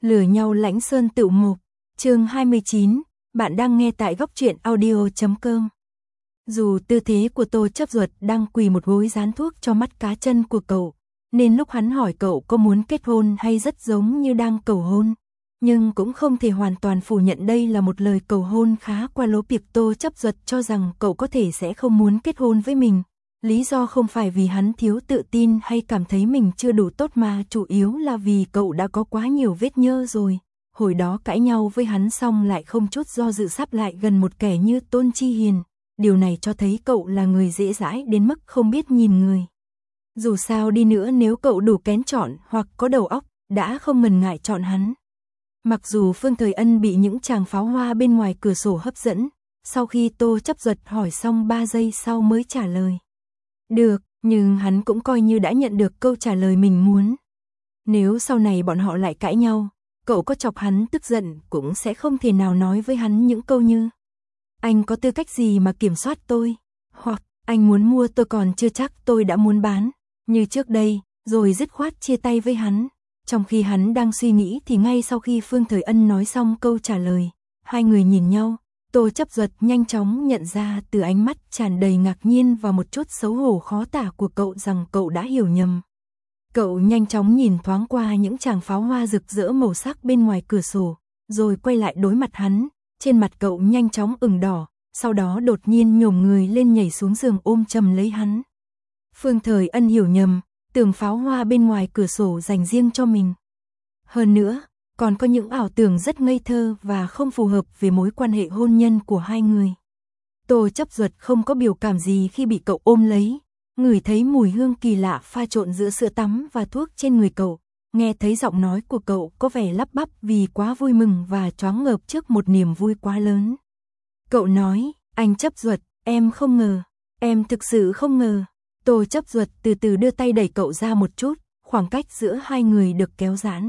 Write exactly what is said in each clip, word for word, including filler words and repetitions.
Lừa nhau lãnh sơn tựu mục, chương hai mươi chín, bạn đang nghe tại góc truyện audio chấm com. Dù tư thế của Tô Chấp Duật đang quỳ một gối dán thuốc cho mắt cá chân của cậu, nên lúc hắn hỏi cậu có muốn kết hôn hay rất giống như đang cầu hôn, nhưng cũng không thể hoàn toàn phủ nhận đây là một lời cầu hôn khá qua lố bịp. Tô Chấp Duật cho rằng cậu có thể sẽ không muốn kết hôn với mình. Lý do không phải vì hắn thiếu tự tin hay cảm thấy mình chưa đủ tốt mà chủ yếu là vì cậu đã có quá nhiều vết nhơ rồi. Hồi đó cãi nhau với hắn xong lại không chút do dự sắp lại gần một kẻ như Tôn Chi Hiền. Điều này cho thấy cậu là người dễ dãi đến mức không biết nhìn người. Dù sao đi nữa nếu cậu đủ kén chọn hoặc có đầu óc, đã không ngần ngại chọn hắn. Mặc dù Phương Thời Ân bị những tràng pháo hoa bên ngoài cửa sổ hấp dẫn, sau khi Tô Chấp Duật hỏi xong ba giây sau mới trả lời. Được, nhưng hắn cũng coi như đã nhận được câu trả lời mình muốn. Nếu sau này bọn họ lại cãi nhau, cậu có chọc hắn tức giận cũng sẽ không thể nào nói với hắn những câu như anh có tư cách gì mà kiểm soát tôi, hoặc anh muốn mua tôi còn chưa chắc tôi đã muốn bán, như trước đây, rồi dứt khoát chia tay với hắn. Trong khi hắn đang suy nghĩ thì ngay sau khi Phương Thời Ân nói xong câu trả lời, hai người nhìn nhau. Tô Chấp Duật nhanh chóng nhận ra từ ánh mắt tràn đầy ngạc nhiên và một chút xấu hổ khó tả của cậu rằng cậu đã hiểu nhầm. Cậu nhanh chóng nhìn thoáng qua những tràng pháo hoa rực rỡ màu sắc bên ngoài cửa sổ, rồi quay lại đối mặt hắn, trên mặt cậu nhanh chóng ửng đỏ, sau đó đột nhiên nhổm người lên nhảy xuống giường ôm chầm lấy hắn. Phương Thời Ân hiểu nhầm, tưởng pháo hoa bên ngoài cửa sổ dành riêng cho mình. Hơn nữa, còn có những ảo tưởng rất ngây thơ và không phù hợp về mối quan hệ hôn nhân của hai người. Tô Chấp Duật không có biểu cảm gì khi bị cậu ôm lấy, ngửi thấy mùi hương kỳ lạ pha trộn giữa sữa tắm và thuốc trên người cậu, nghe thấy giọng nói của cậu có vẻ lắp bắp vì quá vui mừng và choáng ngợp trước một niềm vui quá lớn. Cậu nói, anh Chấp Duật, em không ngờ, em thực sự không ngờ. Tô Chấp Duật từ từ đưa tay đẩy cậu ra một chút, khoảng cách giữa hai người được kéo giãn.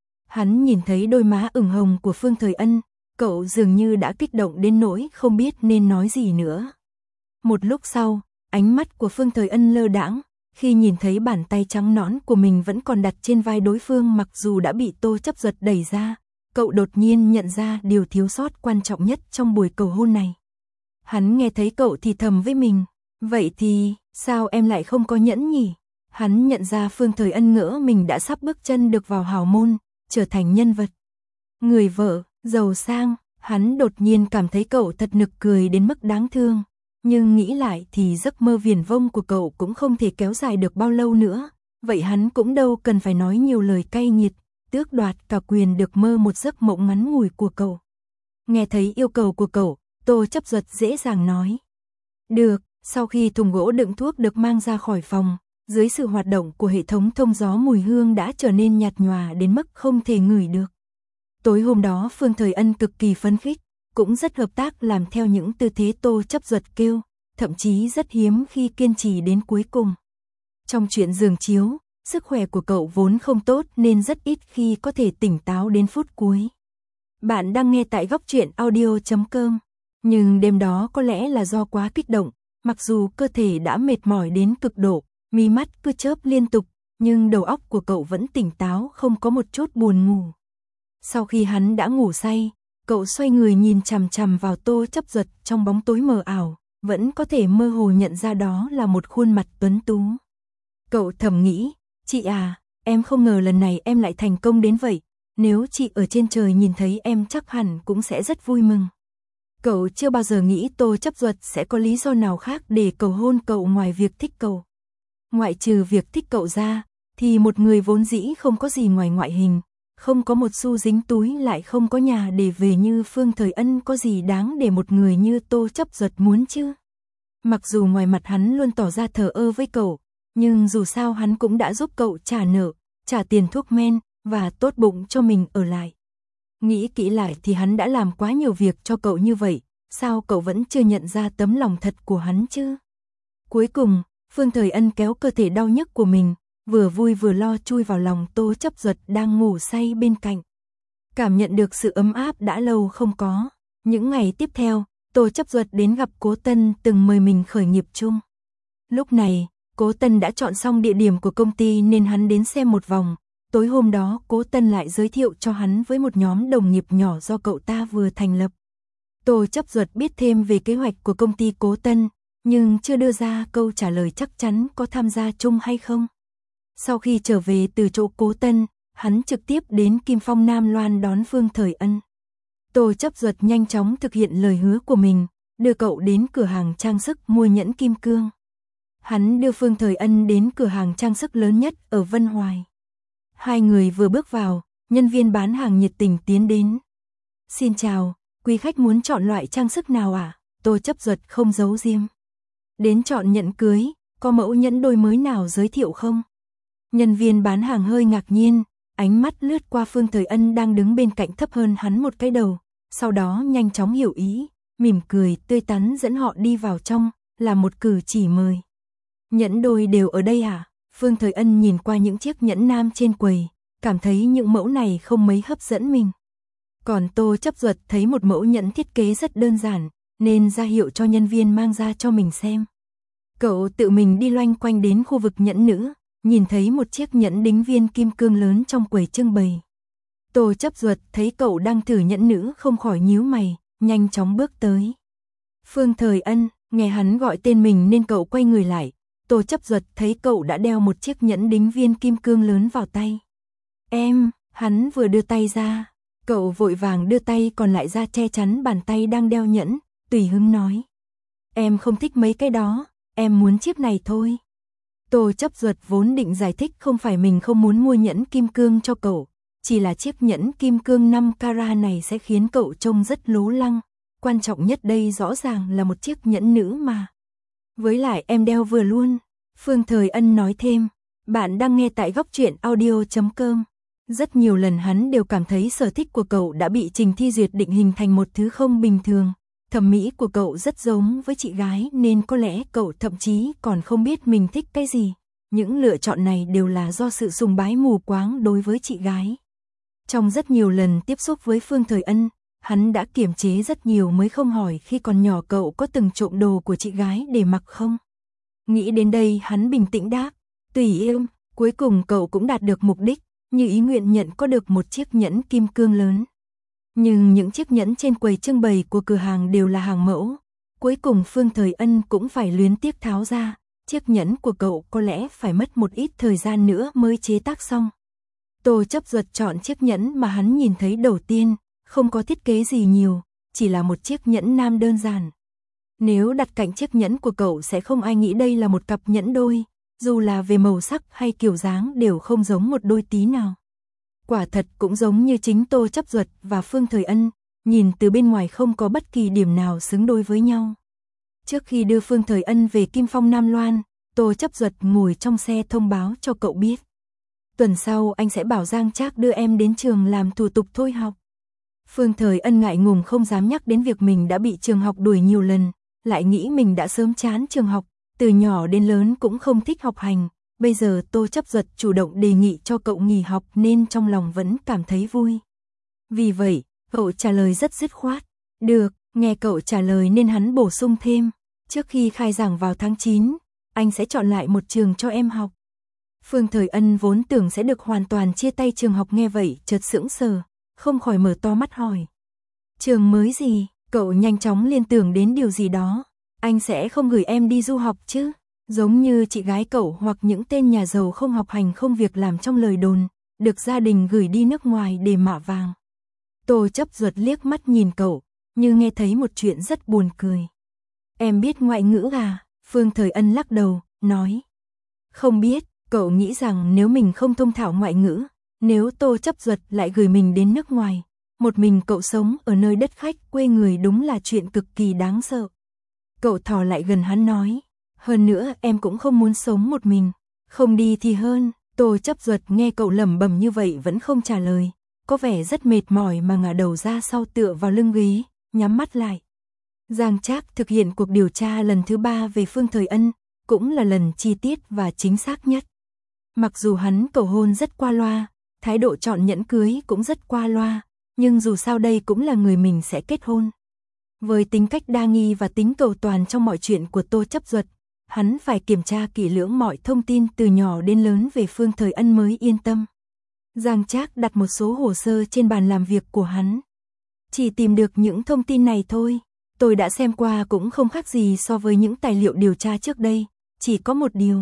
Hắn nhìn thấy đôi má ửng hồng của Phương Thời Ân, cậu dường như đã kích động đến nỗi không biết nên nói gì nữa. Một lúc sau, ánh mắt của Phương Thời Ân lơ đãng, khi nhìn thấy bàn tay trắng nõn của mình vẫn còn đặt trên vai đối phương mặc dù đã bị Tô Chấp Duật đẩy ra, cậu đột nhiên nhận ra điều thiếu sót quan trọng nhất trong buổi cầu hôn này. Hắn nghe thấy cậu thì thầm với mình, vậy thì, sao em lại không có nhẫn nhỉ? Hắn nhận ra Phương Thời Ân ngỡ mình đã sắp bước chân được vào hào môn, trở thành nhân vật người vợ, giàu sang. Hắn đột nhiên cảm thấy cậu thật nực cười đến mức đáng thương. Nhưng nghĩ lại thì giấc mơ viển vông của cậu cũng không thể kéo dài được bao lâu nữa. Vậy hắn cũng đâu cần phải nói nhiều lời cay nghiệt, tước đoạt cả quyền được mơ một giấc mộng ngắn ngủi của cậu. Nghe thấy yêu cầu của cậu, Tô Chấp Duật dễ dàng nói. Được, sau khi thùng gỗ đựng thuốc được mang ra khỏi phòng, dưới sự hoạt động của hệ thống thông gió mùi hương đã trở nên nhạt nhòa đến mức không thể ngửi được. Tối hôm đó Phương Thời Ân cực kỳ phấn khích, cũng rất hợp tác làm theo những tư thế Tô Chấp Duật kêu, thậm chí rất hiếm khi kiên trì đến cuối cùng. Trong chuyện giường chiếu, sức khỏe của cậu vốn không tốt nên rất ít khi có thể tỉnh táo đến phút cuối. Bạn đang nghe tại góc truyện audio chấm com, nhưng đêm đó có lẽ là do quá kích động, mặc dù cơ thể đã mệt mỏi đến cực độ, mí mắt cứ chớp liên tục, nhưng đầu óc của cậu vẫn tỉnh táo không có một chút buồn ngủ. Sau khi hắn đã ngủ say, cậu xoay người nhìn chằm chằm vào Tô Chấp Duật trong bóng tối mờ ảo, vẫn có thể mơ hồ nhận ra đó là một khuôn mặt tuấn tú. Cậu thầm nghĩ, chị à, em không ngờ lần này em lại thành công đến vậy, nếu chị ở trên trời nhìn thấy em chắc hẳn cũng sẽ rất vui mừng. Cậu chưa bao giờ nghĩ Tô Chấp Duật sẽ có lý do nào khác để cầu hôn cậu ngoài việc thích cậu. Ngoại trừ việc thích cậu ra, thì một người vốn dĩ không có gì ngoài ngoại hình, không có một xu dính túi lại không có nhà để về như Phương Thời Ân có gì đáng để một người như Tô Chấp Duật muốn chứ. Mặc dù ngoài mặt hắn luôn tỏ ra thờ ơ với cậu, nhưng dù sao hắn cũng đã giúp cậu trả nợ, trả tiền thuốc men, và tốt bụng cho mình ở lại. Nghĩ kỹ lại thì hắn đã làm quá nhiều việc cho cậu như vậy, sao cậu vẫn chưa nhận ra tấm lòng thật của hắn chứ? Cuối cùng, Phương Thời Ân kéo cơ thể đau nhức của mình, vừa vui vừa lo chui vào lòng Tô Chấp Duật đang ngủ say bên cạnh. Cảm nhận được sự ấm áp đã lâu không có. Những ngày tiếp theo, Tô Chấp Duật đến gặp Cố Tân từng mời mình khởi nghiệp chung. Lúc này, Cố Tân đã chọn xong địa điểm của công ty nên hắn đến xem một vòng, tối hôm đó Cố Tân lại giới thiệu cho hắn với một nhóm đồng nghiệp nhỏ do cậu ta vừa thành lập. Tô Chấp Duật biết thêm về kế hoạch của công ty Cố Tân, nhưng chưa đưa ra câu trả lời chắc chắn có tham gia chung hay không. Sau khi trở về từ chỗ Cố Tân, hắn trực tiếp đến Kim Phong Nam Loan đón Phương Thời Ân. Tô Chấp Duật nhanh chóng thực hiện lời hứa của mình, đưa cậu đến cửa hàng trang sức mua nhẫn kim cương. Hắn đưa Phương Thời Ân đến cửa hàng trang sức lớn nhất ở Vân Hoài. Hai người vừa bước vào, nhân viên bán hàng nhiệt tình tiến đến. Xin chào, quý khách muốn chọn loại trang sức nào ạ? À? Tô Chấp Duật không giấu giếm. Đến chọn nhẫn cưới, có mẫu nhẫn đôi mới nào giới thiệu không? Nhân viên bán hàng hơi ngạc nhiên, ánh mắt lướt qua Phương Thời Ân đang đứng bên cạnh thấp hơn hắn một cái đầu, sau đó nhanh chóng hiểu ý, mỉm cười tươi tắn dẫn họ đi vào trong, là một cử chỉ mời. Nhẫn đôi đều ở đây à? Phương Thời Ân nhìn qua những chiếc nhẫn nam trên quầy, cảm thấy những mẫu này không mấy hấp dẫn mình. Còn Tô Chấp Duật thấy một mẫu nhẫn thiết kế rất đơn giản, nên ra hiệu cho nhân viên mang ra cho mình xem. Cậu tự mình đi loanh quanh đến khu vực nhẫn nữ, nhìn thấy một chiếc nhẫn đính viên kim cương lớn trong quầy trưng bày. Tô Chấp Duật thấy cậu đang thử nhẫn nữ không khỏi nhíu mày, nhanh chóng bước tới. Phương Thời Ân, nghe hắn gọi tên mình nên cậu quay người lại. Tô Chấp Duật thấy cậu đã đeo một chiếc nhẫn đính viên kim cương lớn vào tay. Em, hắn vừa đưa tay ra, cậu vội vàng đưa tay còn lại ra che chắn bàn tay đang đeo nhẫn, tùy hứng nói. Em không thích mấy cái đó, em muốn chiếc này thôi. Tô Chấp Duật vốn định giải thích không phải mình không muốn mua nhẫn kim cương cho cậu, chỉ là chiếc nhẫn kim cương năm carat này sẽ khiến cậu trông rất lố lăng, quan trọng nhất đây rõ ràng là một chiếc nhẫn nữ mà. Với lại em đeo vừa luôn, Phương Thời Ân nói thêm, bạn đang nghe tại góc truyện audio chấm com. Rất nhiều lần hắn đều cảm thấy sở thích của cậu đã bị Trình Thi Duyệt định hình thành một thứ không bình thường. Thẩm mỹ của cậu rất giống với chị gái nên có lẽ cậu thậm chí còn không biết mình thích cái gì. Những lựa chọn này đều là do sự sùng bái mù quáng đối với chị gái. Trong rất nhiều lần tiếp xúc với Phương Thời Ân, hắn đã kiềm chế rất nhiều mới không hỏi khi còn nhỏ cậu có từng trộm đồ của chị gái để mặc không. Nghĩ đến đây hắn bình tĩnh đáp, tùy em, cuối cùng cậu cũng đạt được mục đích, như ý nguyện nhận có được một chiếc nhẫn kim cương lớn. Nhưng những chiếc nhẫn trên quầy trưng bày của cửa hàng đều là hàng mẫu, cuối cùng Phương Thời Ân cũng phải luyến tiếc tháo ra, chiếc nhẫn của cậu có lẽ phải mất một ít thời gian nữa mới chế tác xong. Tô Chấp Duật chọn chiếc nhẫn mà hắn nhìn thấy đầu tiên, không có thiết kế gì nhiều, chỉ là một chiếc nhẫn nam đơn giản. Nếu đặt cạnh chiếc nhẫn của cậu sẽ không ai nghĩ đây là một cặp nhẫn đôi, dù là về màu sắc hay kiểu dáng đều không giống một đôi tí nào. Quả thật cũng giống như chính Tô Chấp Duật và Phương Thời Ân, nhìn từ bên ngoài không có bất kỳ điểm nào xứng đôi với nhau. Trước khi đưa Phương Thời Ân về Kim Phong Nam Loan, Tô Chấp Duật ngồi trong xe thông báo cho cậu biết. Tuần sau anh sẽ bảo Giang Trác đưa em đến trường làm thủ tục thôi học. Phương Thời Ân ngại ngùng không dám nhắc đến việc mình đã bị trường học đuổi nhiều lần, lại nghĩ mình đã sớm chán trường học, từ nhỏ đến lớn cũng không thích học hành. Bây giờ Tô Chấp Duật chủ động đề nghị cho cậu nghỉ học nên trong lòng vẫn cảm thấy vui. Vì vậy, cậu trả lời rất dứt khoát. Được, nghe cậu trả lời nên hắn bổ sung thêm. Trước khi khai giảng vào tháng chín, anh sẽ chọn lại một trường cho em học. Phương Thời Ân vốn tưởng sẽ được hoàn toàn chia tay trường học nghe vậy chợt sững sờ, không khỏi mở to mắt hỏi. Trường mới gì? Cậu nhanh chóng liên tưởng đến điều gì đó. Anh sẽ không gửi em đi du học chứ? Giống như chị gái cậu hoặc những tên nhà giàu không học hành không việc làm trong lời đồn, được gia đình gửi đi nước ngoài để mạ vàng. Tô Chấp Duật liếc mắt nhìn cậu, như nghe thấy một chuyện rất buồn cười. Em biết ngoại ngữ à? Phương Thời Ân lắc đầu, nói. Không biết, cậu nghĩ rằng nếu mình không thông thạo ngoại ngữ, nếu Tô Chấp Duật lại gửi mình đến nước ngoài, một mình cậu sống ở nơi đất khách quê người đúng là chuyện cực kỳ đáng sợ. Cậu thò lại gần hắn nói. Hơn nữa em cũng không muốn sống một mình, không đi thì hơn. Tô Chấp Duật nghe cậu lẩm bẩm như vậy vẫn không trả lời, có vẻ rất mệt mỏi mà ngả đầu ra sau tựa vào lưng ghế, nhắm mắt lại. Giang Trác thực hiện cuộc điều tra lần thứ ba về Phương Thời Ân, cũng là lần chi tiết và chính xác nhất. Mặc dù hắn cầu hôn rất qua loa, thái độ chọn nhẫn cưới cũng rất qua loa, nhưng dù sao đây cũng là người mình sẽ kết hôn. Với tính cách đa nghi và tính cầu toàn trong mọi chuyện của Tô Chấp Duật, hắn phải kiểm tra kỹ lưỡng mọi thông tin từ nhỏ đến lớn về Phương Thời Ân mới yên tâm. Giang Trác đặt một số hồ sơ trên bàn làm việc của hắn. Chỉ tìm được những thông tin này thôi. Tôi đã xem qua cũng không khác gì so với những tài liệu điều tra trước đây. Chỉ có một điều.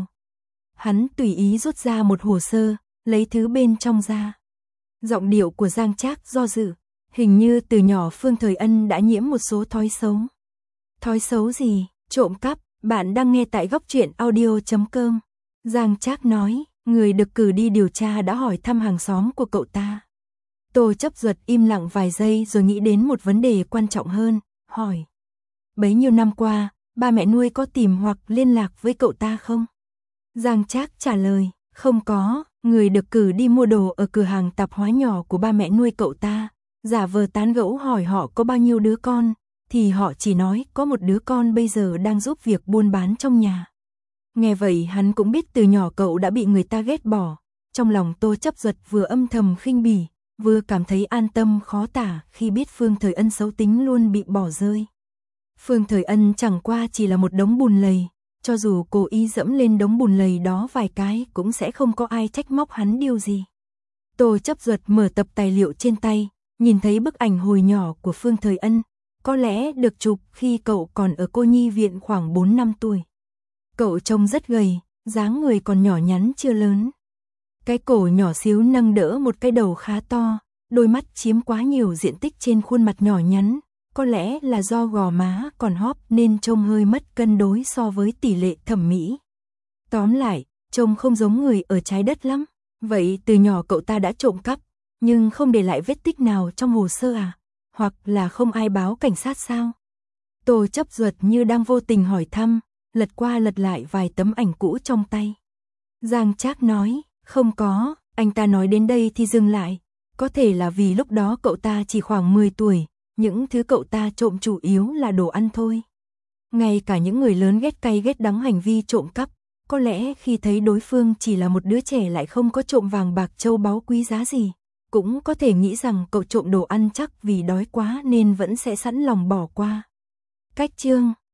Hắn tùy ý rút ra một hồ sơ, lấy thứ bên trong ra. Giọng điệu của Giang Trác do dự. Hình như từ nhỏ Phương Thời Ân đã nhiễm một số thói xấu. Thói xấu gì? Trộm cắp. Bạn đang nghe tại góc truyện audio chấm com. Giang Trác nói, người được cử đi điều tra đã hỏi thăm hàng xóm của cậu ta. Tô Chấp Duật im lặng vài giây rồi nghĩ đến một vấn đề quan trọng hơn, hỏi. Bấy nhiêu năm qua, ba mẹ nuôi có tìm hoặc liên lạc với cậu ta không? Giang Trác trả lời, không có, người được cử đi mua đồ ở cửa hàng tạp hóa nhỏ của ba mẹ nuôi cậu ta, giả vờ tán gẫu hỏi họ có bao nhiêu đứa con, thì họ chỉ nói có một đứa con bây giờ đang giúp việc buôn bán trong nhà. Nghe vậy hắn cũng biết từ nhỏ cậu đã bị người ta ghét bỏ, trong lòng Tô Chấp Duật vừa âm thầm khinh bỉ, vừa cảm thấy an tâm khó tả khi biết Phương Thời Ân xấu tính luôn bị bỏ rơi. Phương Thời Ân chẳng qua chỉ là một đống bùn lầy, cho dù cố ý dẫm lên đống bùn lầy đó vài cái cũng sẽ không có ai trách móc hắn điều gì. Tô Chấp Duật mở tập tài liệu trên tay, nhìn thấy bức ảnh hồi nhỏ của Phương Thời Ân, có lẽ được chụp khi cậu còn ở cô nhi viện khoảng bốn năm tuổi. Cậu trông rất gầy, dáng người còn nhỏ nhắn chưa lớn. Cái cổ nhỏ xíu nâng đỡ một cái đầu khá to, đôi mắt chiếm quá nhiều diện tích trên khuôn mặt nhỏ nhắn, có lẽ là do gò má còn hóp nên trông hơi mất cân đối so với tỷ lệ thẩm mỹ. Tóm lại, trông không giống người ở trái đất lắm. Vậy từ nhỏ cậu ta đã trộm cắp, nhưng không để lại vết tích nào trong hồ sơ à? Hoặc là không ai báo cảnh sát sao? Tô Chấp Duật như đang vô tình hỏi thăm, lật qua lật lại vài tấm ảnh cũ trong tay. Giang Trác nói, không có, anh ta nói đến đây thì dừng lại. Có thể là vì lúc đó cậu ta chỉ khoảng mười tuổi, những thứ cậu ta trộm chủ yếu là đồ ăn thôi. Ngay cả những người lớn ghét cay ghét đắng hành vi trộm cắp, có lẽ khi thấy đối phương chỉ là một đứa trẻ lại không có trộm vàng bạc châu báu quý giá gì, cũng có thể nghĩ rằng cậu trộm đồ ăn chắc vì đói quá nên vẫn sẽ sẵn lòng bỏ qua. Cách chương